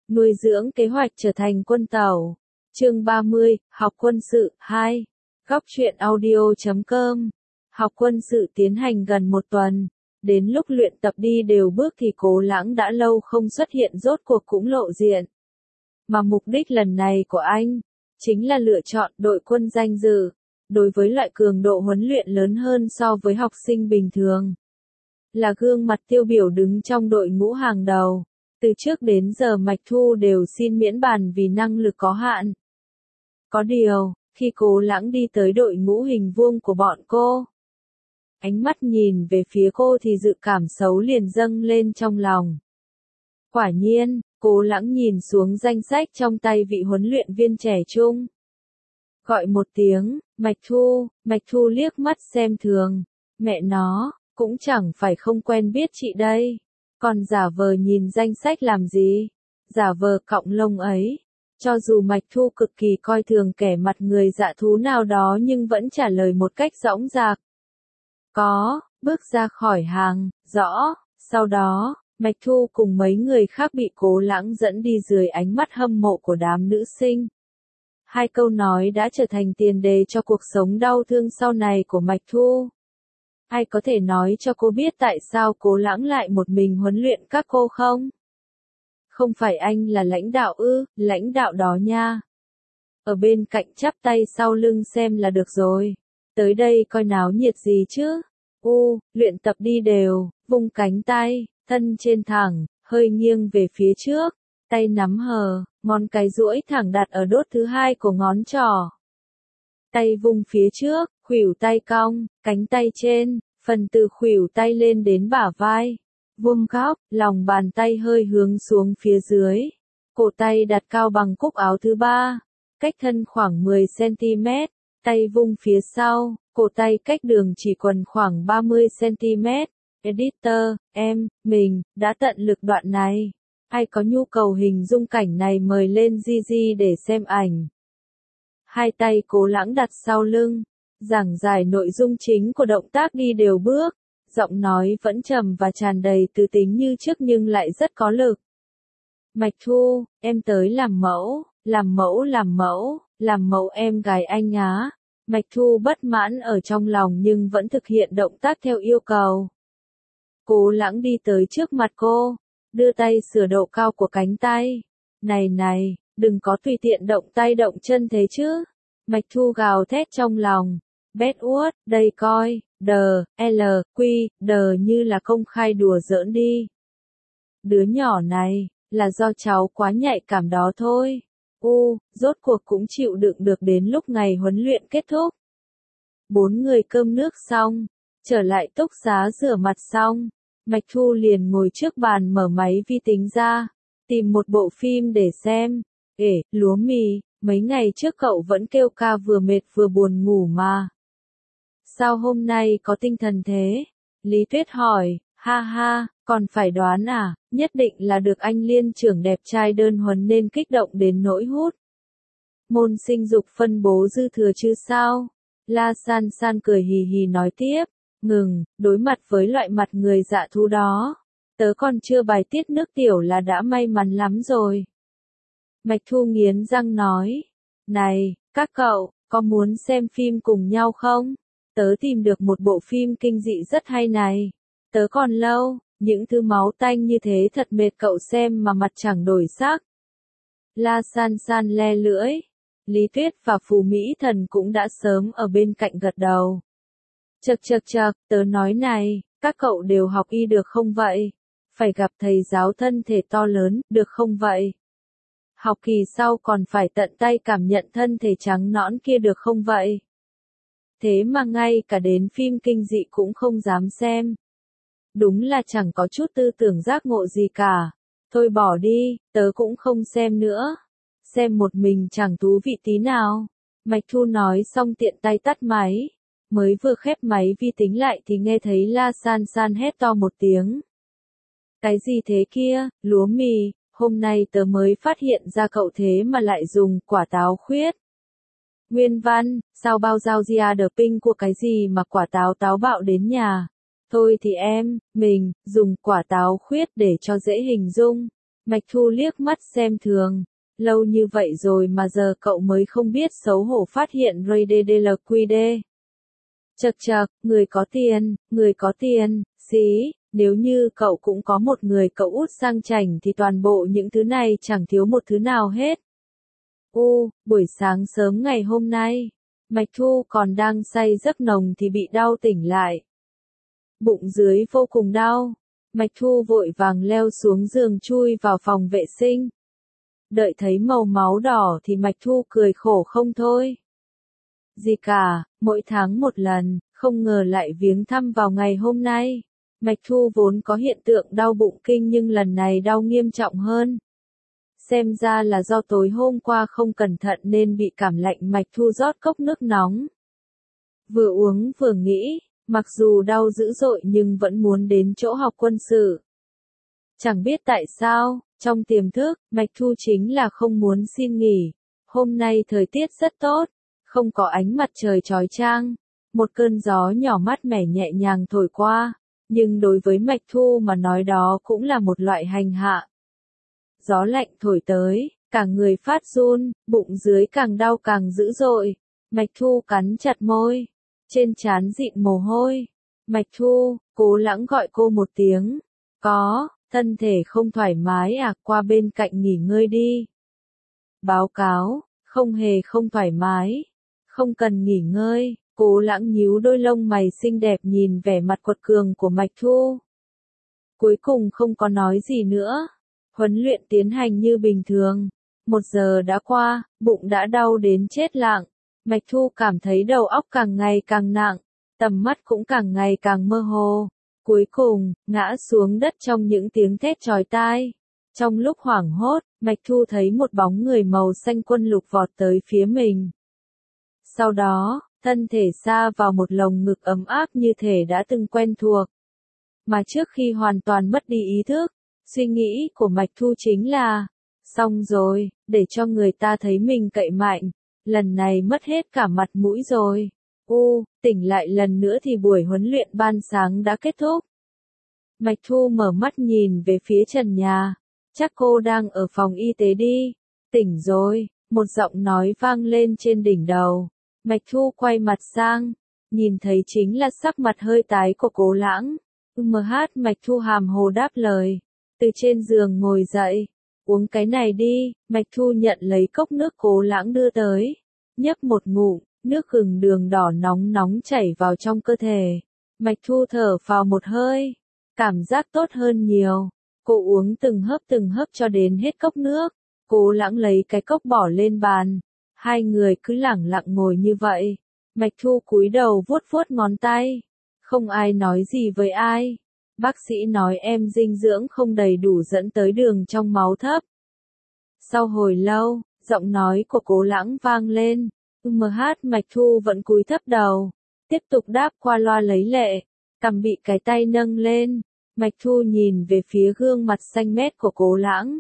nuôi dưỡng kế hoạch trở thành quân tàu. Chương 30, học quân sự 2. Góc truyện audio.com. Học quân sự tiến hành gần một tuần. Đến lúc luyện tập đi đều bước thì Cố Lãng đã lâu không xuất hiện rốt cuộc cũng lộ diện. Mà mục đích lần này của anh, chính là lựa chọn đội quân danh dự. Đối với loại cường độ huấn luyện lớn hơn so với học sinh bình thường. Là gương mặt tiêu biểu đứng trong đội ngũ hàng đầu. Từ trước đến giờ Mạch Thu đều xin miễn bàn vì năng lực có hạn. Có điều, khi Cố Lãng đi tới đội ngũ hình vuông của bọn cô, ánh mắt nhìn về phía cô thì dự cảm xấu liền dâng lên trong lòng. Quả nhiên, Cố Lãng nhìn xuống danh sách trong tay vị huấn luyện viên trẻ trung. Gọi một tiếng, Mạch Thu liếc mắt xem thường. Mẹ nó, cũng chẳng phải không quen biết chị đây. Còn giả vờ nhìn danh sách làm gì? Giả vờ cọng lông ấy. Cho dù Mạch Thu cực kỳ coi thường kẻ mặt người dạ thú nào đó nhưng vẫn trả lời một cách dõng dạc. Có, bước ra khỏi hàng, rõ. Sau đó, Mạch Thu cùng mấy người khác bị Cố Lãng dẫn đi dưới ánh mắt hâm mộ của đám nữ sinh. Hai câu nói đã trở thành tiền đề cho cuộc sống đau thương sau này của Mạch Thu. Ai có thể nói cho cô biết tại sao Cố Lãng lại một mình huấn luyện các cô không? Không phải anh là lãnh đạo ư, lãnh đạo đó nha. Ở bên cạnh chắp tay sau lưng xem là được rồi. Tới đây coi náo nhiệt gì chứ? Luyện tập đi đều, vung cánh tay, thân trên thẳng, hơi nghiêng về phía trước, tay nắm hờ, ngón cái duỗi thẳng đặt ở đốt thứ hai của ngón trỏ. Tay vung phía trước, khuỷu tay cong, cánh tay trên, phần từ khuỷu tay lên đến bả vai. Vuông góc, lòng bàn tay hơi hướng xuống phía dưới. Cổ tay đặt cao bằng cúc áo thứ ba, cách thân khoảng 10 cm. Tay vung phía sau, cổ tay cách đường chỉ quần khoảng 30 cm. Editor, mình, đã tận lực đoạn này. Ai có nhu cầu hình dung cảnh này mời lên Gigi để xem ảnh. Hai tay Cố Lãng đặt sau lưng, giảng giải nội dung chính của động tác đi đều bước. Giọng nói vẫn trầm và tràn đầy từ tính như trước nhưng lại rất có lực. Mạch Thu, em tới làm mẫu em gái anh á. Mạch Thu bất mãn ở trong lòng nhưng vẫn thực hiện động tác theo yêu cầu. Cố Lãng đi tới trước mặt cô, đưa tay sửa độ cao của cánh tay. Này, đừng có tùy tiện động tay động chân thế chứ. Mạch Thu gào thét trong lòng. Bét uất, đây coi, đờ như là công khai đùa giỡn đi. Đứa nhỏ này, là do cháu quá nhạy cảm đó thôi. Rốt cuộc cũng chịu đựng được đến lúc ngày huấn luyện kết thúc. 4 người cơm nước xong, trở lại túc xá rửa mặt xong, Mạch Thu liền ngồi trước bàn mở máy vi tính ra, tìm một bộ phim để xem. Lúa mì, mấy ngày trước cậu vẫn kêu ca vừa mệt vừa buồn ngủ mà. Sao hôm nay có tinh thần thế? Lý Tuyết hỏi, ha, còn phải đoán à, nhất định là được anh liên trưởng đẹp trai đơn huấn nên kích động đến nỗi hút. Môn sinh dục phân bố dư thừa chứ sao? La San cười hì hì nói tiếp, đối mặt với loại mặt người dạ thú đó. Tớ còn chưa bài tiết nước tiểu là đã may mắn lắm rồi. Mạch Thu nghiến răng nói, này, các cậu, có muốn xem phim cùng nhau không? Tớ tìm được một bộ phim kinh dị rất hay này. Tớ còn lâu, những thứ máu tanh như thế thật mệt cậu xem mà mặt chẳng đổi sắc. La San le lưỡi. Lý Tuyết và Phù Mỹ Thần cũng đã sớm ở bên cạnh gật đầu. Chậc, tớ nói này, các cậu đều học y được không vậy? Phải gặp thầy giáo thân thể to lớn, được không vậy? Học kỳ sau còn phải tận tay cảm nhận thân thể trắng nõn kia được không vậy? Thế mà ngay cả đến phim kinh dị cũng không dám xem. Đúng là chẳng có chút tư tưởng giác ngộ gì cả. Thôi bỏ đi, tớ cũng không xem nữa. Xem một mình chẳng thú vị tí nào. Mạch Thu nói xong tiện tay tắt máy. Mới vừa khép máy vi tính lại thì nghe thấy La San hét to một tiếng. Cái gì thế kia, lúa mì, hôm nay tớ mới phát hiện ra cậu thế mà lại dùng quả táo khuyết. Nguyên văn, sao bao giao gia đờ ping của cái gì mà quả táo táo bạo đến nhà. Thôi thì mình, dùng quả táo khuyết để cho dễ hình dung. Mạch Thu liếc mắt xem thường. Lâu như vậy rồi mà giờ cậu mới không biết xấu hổ phát hiện RDDLQD. Chậc chậc, người có tiền, xí, nếu như cậu cũng có một người cậu út sang chảnh thì toàn bộ những thứ này chẳng thiếu một thứ nào hết. Buổi sáng sớm ngày hôm nay, Mạch Thu còn đang say giấc nồng thì bị đau tỉnh lại. Bụng dưới vô cùng đau, Mạch Thu vội vàng leo xuống giường chui vào phòng vệ sinh. Đợi thấy màu máu đỏ thì Mạch Thu cười khổ không thôi. Gì cả, mỗi tháng một lần, không ngờ lại viếng thăm vào ngày hôm nay. Mạch Thu vốn có hiện tượng đau bụng kinh nhưng lần này đau nghiêm trọng hơn. Xem ra là do tối hôm qua không cẩn thận nên bị cảm lạnh. Mạch Thu rót cốc nước nóng. Vừa uống vừa nghĩ, mặc dù đau dữ dội nhưng vẫn muốn đến chỗ học quân sự. Chẳng biết tại sao, trong tiềm thức, Mạch Thu chính là không muốn xin nghỉ. Hôm nay thời tiết rất tốt, không có ánh mặt trời chói chang, một cơn gió nhỏ mát mẻ nhẹ nhàng thổi qua, nhưng đối với Mạch Thu mà nói đó cũng là một loại hành hạ. Gió lạnh thổi tới, cả người phát run, bụng dưới càng đau càng dữ dội. Mạch Thu cắn chặt môi, trên trán dịn mồ hôi. Mạch Thu, Cố Lãng gọi cô một tiếng. Có, thân thể không thoải mái à, qua bên cạnh nghỉ ngơi đi. Báo cáo, không hề không thoải mái. Không cần nghỉ ngơi. Cố Lãng nhíu đôi lông mày xinh đẹp nhìn vẻ mặt quật cường của Mạch Thu. Cuối cùng không có nói gì nữa. Huấn luyện tiến hành như bình thường. 1 giờ đã qua, bụng đã đau đến chết lặng. Mạch Thu cảm thấy đầu óc càng ngày càng nặng, tầm mắt cũng càng ngày càng mơ hồ. Cuối cùng, ngã xuống đất trong những tiếng thét chói tai. Trong lúc hoảng hốt, Mạch Thu thấy một bóng người màu xanh quân lục vọt tới phía mình. Sau đó, thân thể sa vào một lồng ngực ấm áp như thể đã từng quen thuộc. Mà trước khi hoàn toàn mất đi ý thức, suy nghĩ của Mạch Thu chính là, xong rồi, để cho người ta thấy mình cậy mạnh, lần này mất hết cả mặt mũi rồi. Tỉnh lại lần nữa thì buổi huấn luyện ban sáng đã kết thúc. Mạch Thu mở mắt nhìn về phía trần nhà, chắc cô đang ở phòng y tế đi. Tỉnh rồi, một giọng nói vang lên trên đỉnh đầu. Mạch Thu quay mặt sang, nhìn thấy chính là sắc mặt hơi tái của Cố Lãng. Mạch Thu hàm hồ đáp lời, từ trên giường ngồi dậy, uống cái này đi. Mạch Thu nhận lấy cốc nước Cố Lãng đưa tới, nhấp một ngụm, nước gừng đường đỏ nóng nóng chảy vào trong cơ thể. Mạch Thu thở phào một hơi, cảm giác tốt hơn nhiều. Cô uống từng hớp cho đến hết cốc nước. Cố Lãng lấy cái cốc bỏ lên bàn. Hai người cứ lẳng lặng ngồi như vậy. Mạch Thu cúi đầu vuốt vuốt ngón tay. Không ai nói gì với ai. Bác sĩ nói em dinh dưỡng không đầy đủ dẫn tới đường trong máu thấp. Sau hồi lâu, giọng nói của Cố Lãng vang lên. Mạch Thu vẫn cúi thấp đầu, tiếp tục đáp qua loa lấy lệ, cằm bị cái tay nâng lên. Mạch Thu nhìn về phía gương mặt xanh mét của Cố Lãng.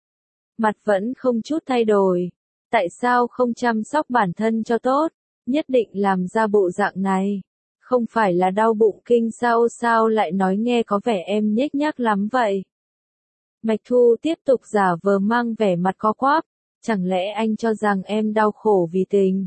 Mặt vẫn không chút thay đổi. Tại sao không chăm sóc bản thân cho tốt, nhất định làm ra bộ dạng này? Không phải là đau bụng kinh sao lại nói nghe có vẻ em nhếch nhác lắm vậy? Mạch Thu tiếp tục giả vờ mang vẻ mặt co quắp. Chẳng lẽ anh cho rằng em đau khổ vì tình?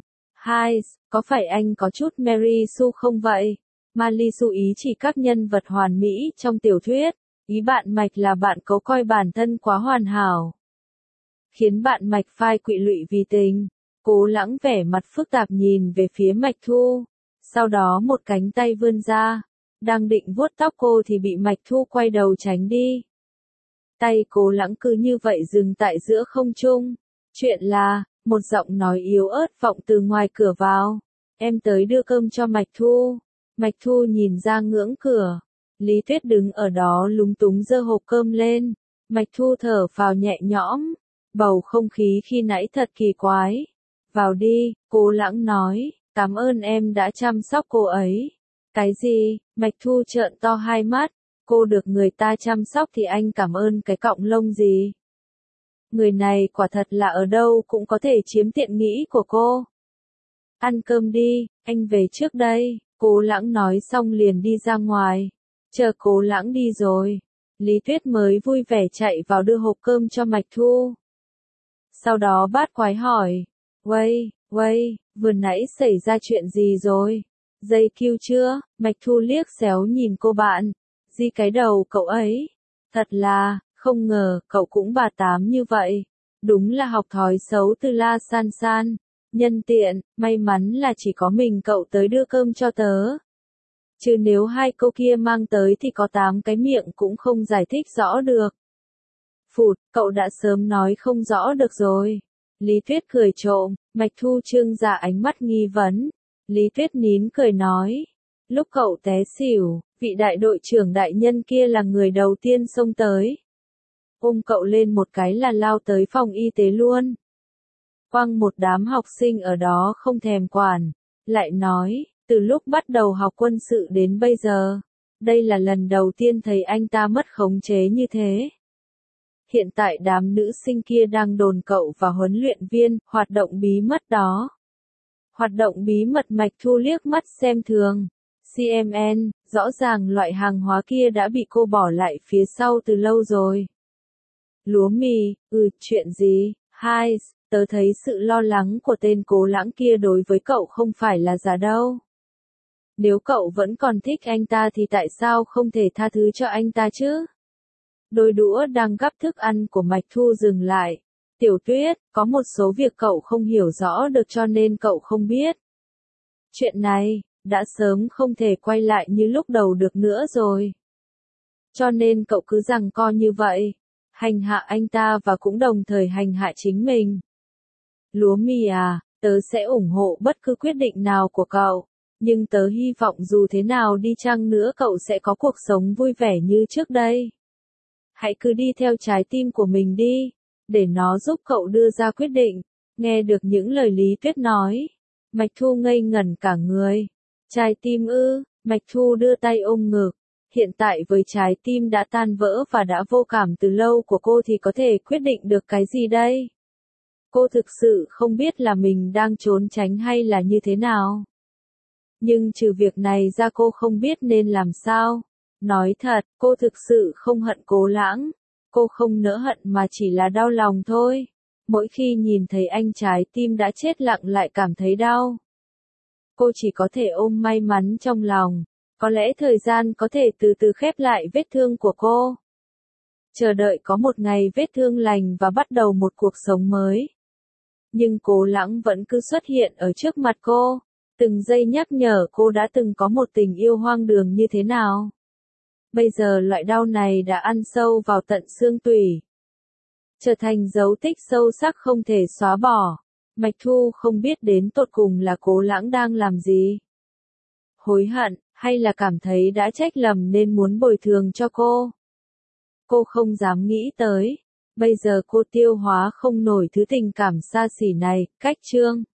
Có phải anh có chút Mary Sue không vậy? Mary Sue ý chỉ các nhân vật hoàn mỹ trong tiểu thuyết. Ý bạn Mạch là bạn cố coi bản thân quá hoàn hảo, khiến bạn Mạch phai quỵ lụy vì tình. Cố Lãng vẻ mặt phức tạp nhìn về phía Mạch Thu. Sau đó một cánh tay vươn ra, đang định vuốt tóc cô thì bị Mạch Thu quay đầu tránh đi. Tay Cố Lãng cứ như vậy dừng tại giữa không trung. Chuyện là, một giọng nói yếu ớt vọng từ ngoài cửa vào. Em tới đưa cơm cho Mạch Thu. Mạch Thu nhìn ra ngưỡng cửa. Lý Tuyết đứng ở đó lúng túng giơ hộp cơm lên. Mạch Thu thở phào nhẹ nhõm. Bầu không khí khi nãy thật kỳ quái. Vào đi, Cố Lãng nói, cảm ơn em đã chăm sóc cô ấy. Cái gì? Mạch Thu trợn to hai mắt. Cô được người ta chăm sóc thì anh cảm ơn cái cọng lông gì? Người này quả thật là ở đâu cũng có thể chiếm tiện nghi của cô. Ăn cơm đi, anh về trước đây. Cố Lãng nói xong liền đi ra ngoài. Chờ Cố Lãng đi rồi, Lý Tuyết mới vui vẻ chạy vào đưa hộp cơm cho Mạch Thu. Sau đó bát quái hỏi, Vây, vừa nãy xảy ra chuyện gì rồi? Dây kêu chưa? Mạch Thu liếc xéo nhìn cô bạn, di cái đầu cậu ấy. Thật là, không ngờ, cậu cũng bà tám như vậy. Đúng là học thói xấu từ La San San. Nhân tiện, may mắn là chỉ có mình cậu tới đưa cơm cho tớ. Chứ nếu hai cô kia mang tới thì có 8 cái miệng cũng không giải thích rõ được. Phụt, cậu đã sớm nói không rõ được rồi. Lý Tuyết cười trộm, Mạch Thu trương ra ánh mắt nghi vấn. Lý Tuyết nín cười nói. Lúc cậu té xỉu, vị đại đội trưởng đại nhân kia là người đầu tiên xông tới. Ôm cậu lên một cái là lao tới phòng y tế luôn. Quăng một đám học sinh ở đó không thèm quản. Lại nói, từ lúc bắt đầu học quân sự đến bây giờ, đây là lần đầu tiên thấy anh ta mất khống chế như thế. Hiện tại đám nữ sinh kia đang đồn cậu và huấn luyện viên, hoạt động bí mật đó. Hoạt động bí mật. Mạch Thu liếc mắt xem thường. CMN, rõ ràng loại hàng hóa kia đã bị cô bỏ lại phía sau từ lâu rồi. Lúa mì, chuyện gì? Hai, tớ thấy sự lo lắng của tên Cố Lãng kia đối với cậu không phải là giả đâu. Nếu cậu vẫn còn thích anh ta thì tại sao không thể tha thứ cho anh ta chứ? Đôi đũa đang gắp thức ăn của Mạch Thu dừng lại. Tiểu Tuyết, có một số việc cậu không hiểu rõ được cho nên cậu không biết. Chuyện này, đã sớm không thể quay lại như lúc đầu được nữa rồi. Cho nên cậu cứ giằng co như vậy. Hành hạ anh ta và cũng đồng thời hành hạ chính mình. Lúa mì à, tớ sẽ ủng hộ bất cứ quyết định nào của cậu. Nhưng tớ hy vọng dù thế nào đi chăng nữa cậu sẽ có cuộc sống vui vẻ như trước đây. Hãy cứ đi theo trái tim của mình đi, để nó giúp cậu đưa ra quyết định. Nghe được những lời Lý Tuyết nói, Mạch Thu ngây ngẩn cả người. Trái tim ư? Mạch Thu đưa tay ôm ngực. Hiện tại với trái tim đã tan vỡ và đã vô cảm từ lâu của cô thì có thể quyết định được cái gì đây? Cô thực sự không biết là mình đang trốn tránh hay là như thế nào. Nhưng trừ việc này ra cô không biết nên làm sao. Nói thật, cô thực sự không hận Cố Lãng. Cô không nỡ hận mà chỉ là đau lòng thôi. Mỗi khi nhìn thấy anh trái tim đã chết lặng lại cảm thấy đau. Cô chỉ có thể ôm may mắn trong lòng. Có lẽ thời gian có thể từ từ khép lại vết thương của cô. Chờ đợi có một ngày vết thương lành và bắt đầu một cuộc sống mới. Nhưng Cố Lãng vẫn cứ xuất hiện ở trước mặt cô. Từng giây nhắc nhở cô đã từng có một tình yêu hoang đường như thế nào. Bây giờ loại đau này đã ăn sâu vào tận xương tủy. Trở thành dấu tích sâu sắc không thể xóa bỏ. Mạch Thu không biết đến tột cùng là Cố Lãng đang làm gì. Hối hận, hay là cảm thấy đã trách lầm nên muốn bồi thường cho cô. Cô không dám nghĩ tới. Bây giờ cô tiêu hóa không nổi thứ tình cảm xa xỉ này. Cách chương